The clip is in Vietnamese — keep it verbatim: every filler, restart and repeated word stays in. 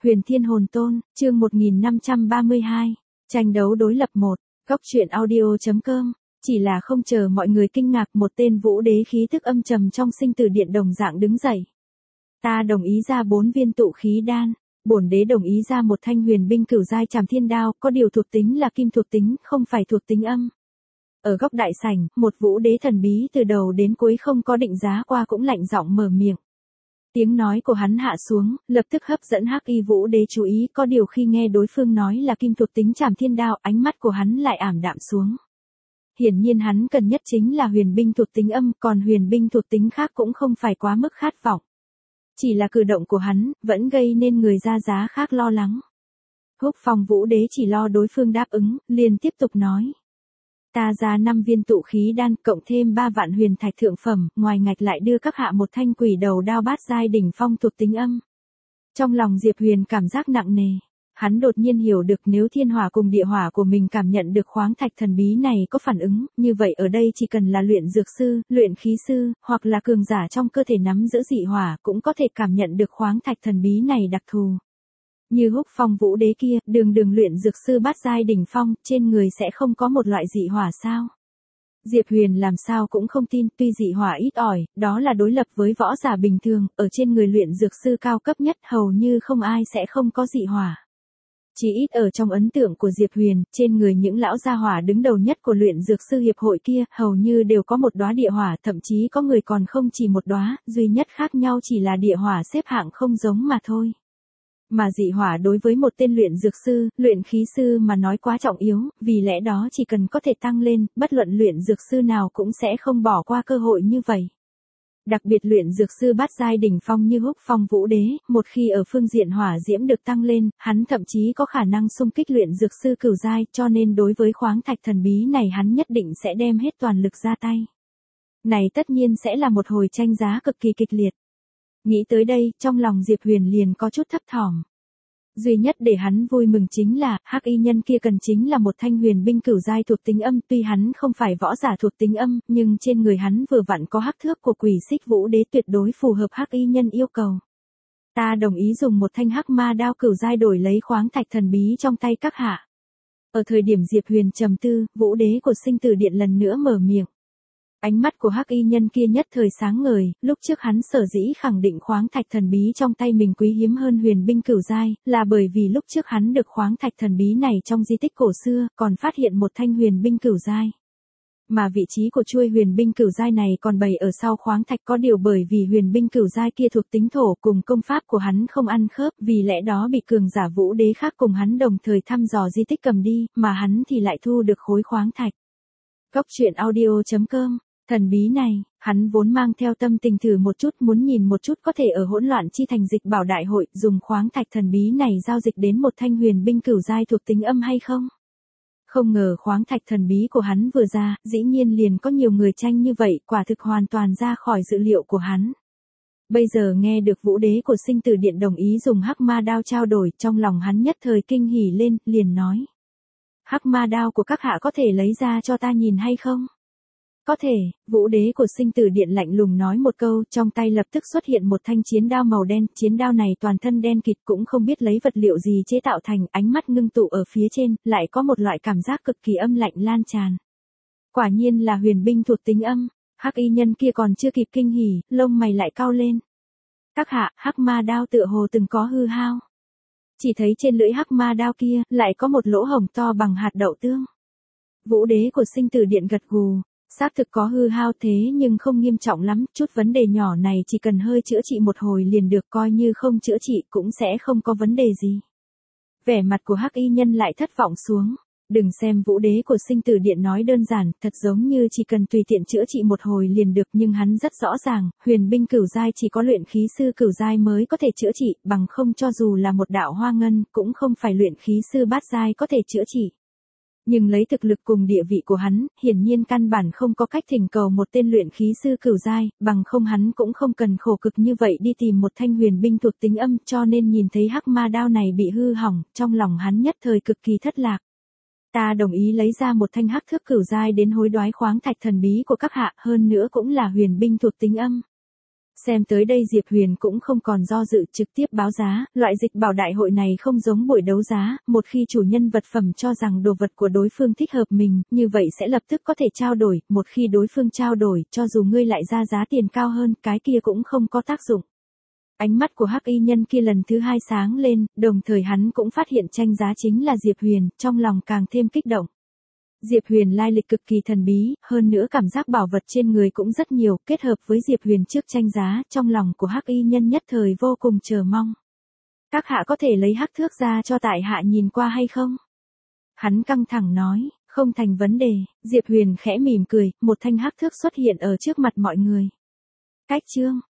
Huyền Thiên Hồn Tôn, chương một nghìn năm trăm ba mươi hai, tranh đấu đối lập một, góc truyện audio.com, chỉ là không chờ mọi người kinh ngạc một tên vũ đế khí thức âm trầm trong sinh tử điện đồng dạng đứng dậy. Ta đồng ý ra bốn viên tụ khí đan, bổn đế đồng ý ra một thanh huyền binh cửu giai trảm thiên đao, có điều thuộc tính là kim thuộc tính, không phải thuộc tính âm. Ở góc đại sảnh, một vũ đế thần bí từ đầu đến cuối không có định giá qua cũng lạnh giọng mở miệng. Tiếng nói của hắn hạ xuống, lập tức hấp dẫn Hắc Y Vũ Đế chú ý, có điều khi nghe đối phương nói là kim thuộc tính trảm thiên đao, ánh mắt của hắn lại ảm đạm xuống. Hiển nhiên hắn cần nhất chính là huyền binh thuộc tính âm, còn huyền binh thuộc tính khác cũng không phải quá mức khát vọng. Chỉ là cử động của hắn, vẫn gây nên người ra giá khác lo lắng. Húc Phong Vũ Đế chỉ lo đối phương đáp ứng, liền tiếp tục nói. Ta ra năm viên tụ khí đan, cộng thêm ba vạn huyền thạch thượng phẩm, ngoài ngạch lại đưa các hạ một thanh quỷ đầu đao bát giai đỉnh phong thuộc tính âm. Trong lòng Diệp Huyền cảm giác nặng nề, hắn đột nhiên hiểu được nếu thiên hỏa cùng địa hỏa của mình cảm nhận được khoáng thạch thần bí này có phản ứng, như vậy ở đây chỉ cần là luyện dược sư, luyện khí sư, hoặc là cường giả trong cơ thể nắm giữ dị hỏa cũng có thể cảm nhận được khoáng thạch thần bí này đặc thù. Như Húc Phong Vũ Đế kia, đường đường luyện dược sư bát giai đỉnh phong, trên người sẽ không có một loại dị hỏa sao? Diệp Huyền làm sao cũng không tin, tuy dị hỏa ít ỏi, đó là đối lập với võ giả bình thường, ở trên người luyện dược sư cao cấp nhất hầu như không ai sẽ không có dị hỏa. Chỉ ít ở trong ấn tượng của Diệp Huyền, trên người những lão gia hỏa đứng đầu nhất của luyện dược sư hiệp hội kia, hầu như đều có một đóa địa hỏa, thậm chí có người còn không chỉ một đóa, duy nhất khác nhau chỉ là địa hỏa xếp hạng không giống mà thôi. Mà dị hỏa đối với một tên luyện dược sư, luyện khí sư mà nói quá trọng yếu, vì lẽ đó chỉ cần có thể tăng lên, bất luận luyện dược sư nào cũng sẽ không bỏ qua cơ hội như vậy. Đặc biệt luyện dược sư bát giai đỉnh phong như Húc Phong Vũ Đế, một khi ở phương diện hỏa diễm được tăng lên, hắn thậm chí có khả năng xung kích luyện dược sư cửu giai, cho nên đối với khoáng thạch thần bí này hắn nhất định sẽ đem hết toàn lực ra tay. Này tất nhiên sẽ là một hồi tranh giá cực kỳ kịch liệt. Nghĩ tới đây, trong lòng Diệp Huyền liền có chút thấp thỏm. Duy nhất để hắn vui mừng chính là, Hắc Y nhân kia cần chính là một thanh huyền binh cửu giai thuộc tính âm, tuy hắn không phải võ giả thuộc tính âm, nhưng trên người hắn vừa vặn có hắc thước của Quỷ Xích Vũ Đế tuyệt đối phù hợp Hắc Y nhân yêu cầu. Ta đồng ý dùng một thanh hắc ma đao cửu giai đổi lấy khoáng thạch thần bí trong tay các hạ. Ở thời điểm Diệp Huyền trầm tư, Vũ Đế của sinh tử điện lần nữa mở miệng. Ánh mắt của Hắc Y nhân kia nhất thời sáng ngời, lúc trước hắn sở dĩ khẳng định khoáng thạch thần bí trong tay mình quý hiếm hơn huyền binh cửu giai, là bởi vì lúc trước hắn được khoáng thạch thần bí này trong di tích cổ xưa, còn phát hiện một thanh huyền binh cửu giai. Mà vị trí của chuôi huyền binh cửu giai này còn bày ở sau khoáng thạch, có điều bởi vì huyền binh cửu giai kia thuộc tính thổ cùng công pháp của hắn không ăn khớp, vì lẽ đó bị cường giả Vũ Đế khác cùng hắn đồng thời thăm dò di tích cầm đi, mà hắn thì lại thu được khối khoáng thạch. Góc truyện audio.com. Thần bí này, hắn vốn mang theo tâm tình thử một chút, muốn nhìn một chút có thể ở hỗn loạn chi thành dịch bảo đại hội dùng khoáng thạch thần bí này giao dịch đến một thanh huyền binh cửu giai thuộc tính âm hay không. Không ngờ khoáng thạch thần bí của hắn vừa ra, dĩ nhiên liền có nhiều người tranh như vậy, quả thực hoàn toàn ra khỏi dự liệu của hắn. Bây giờ nghe được Vũ Đế của sinh tử điện đồng ý dùng hắc ma đao trao đổi, trong lòng hắn nhất thời kinh hỉ lên, liền nói. Hắc ma đao của các hạ có thể lấy ra cho ta nhìn hay không? Có thể, Vũ Đế của sinh tử điện lạnh lùng nói một câu, trong tay lập tức xuất hiện một thanh chiến đao màu đen, chiến đao này toàn thân đen kịt, cũng không biết lấy vật liệu gì chế tạo thành, ánh mắt ngưng tụ ở phía trên, lại có một loại cảm giác cực kỳ âm lạnh lan tràn. Quả nhiên là huyền binh thuộc tính âm. Hắc Y nhân kia còn chưa kịp kinh hỉ, lông mày lại cau lên. Các hạ, hắc ma đao tựa hồ từng có hư hao. Chỉ thấy trên lưỡi hắc ma đao kia, lại có một lỗ hổng to bằng hạt đậu tương. Vũ Đế của sinh tử điện gật gù. Xác thực có hư hao thế nhưng không nghiêm trọng lắm, chút vấn đề nhỏ này chỉ cần hơi chữa trị một hồi liền được, coi như không chữa trị cũng sẽ không có vấn đề gì. Vẻ mặt của Hắc Y nhân lại thất vọng xuống. Đừng xem Vũ Đế của sinh tử điện nói đơn giản, thật giống như chỉ cần tùy tiện chữa trị một hồi liền được, nhưng hắn rất rõ ràng, huyền binh cửu giai chỉ có luyện khí sư cửu giai mới có thể chữa trị, bằng không cho dù là một đạo hoa ngân, cũng không phải luyện khí sư bát giai có thể chữa trị. Nhưng lấy thực lực cùng địa vị của hắn, hiển nhiên căn bản không có cách thỉnh cầu một tên luyện khí sư cửu giai, bằng không hắn cũng không cần khổ cực như vậy đi tìm một thanh huyền binh thuộc tính âm, cho nên nhìn thấy hắc ma đao này bị hư hỏng, trong lòng hắn nhất thời cực kỳ thất lạc. Ta đồng ý lấy ra một thanh hắc thước cửu giai đến hối đoái khoáng thạch thần bí của các hạ, hơn nữa cũng là huyền binh thuộc tính âm. Xem tới đây Diệp Huyền cũng không còn do dự, trực tiếp báo giá, loại dịch bảo đại hội này không giống buổi đấu giá, một khi chủ nhân vật phẩm cho rằng đồ vật của đối phương thích hợp mình, như vậy sẽ lập tức có thể trao đổi, một khi đối phương trao đổi, cho dù ngươi lại ra giá tiền cao hơn, cái kia cũng không có tác dụng. Ánh mắt của hắc y nhân kia lần thứ hai sáng lên, đồng thời hắn cũng phát hiện tranh giá chính là Diệp Huyền, trong lòng càng thêm kích động. Diệp Huyền lai lịch cực kỳ thần bí, hơn nữa cảm giác bảo vật trên người cũng rất nhiều, kết hợp với Diệp Huyền trước tranh giá, trong lòng của hắc y nhân nhất thời vô cùng chờ mong. Các hạ có thể lấy hắc thước ra cho tại hạ nhìn qua hay không? Hắn căng thẳng nói, không thành vấn đề. Diệp Huyền khẽ mỉm cười, một thanh hắc thước xuất hiện ở trước mặt mọi người. Cách chương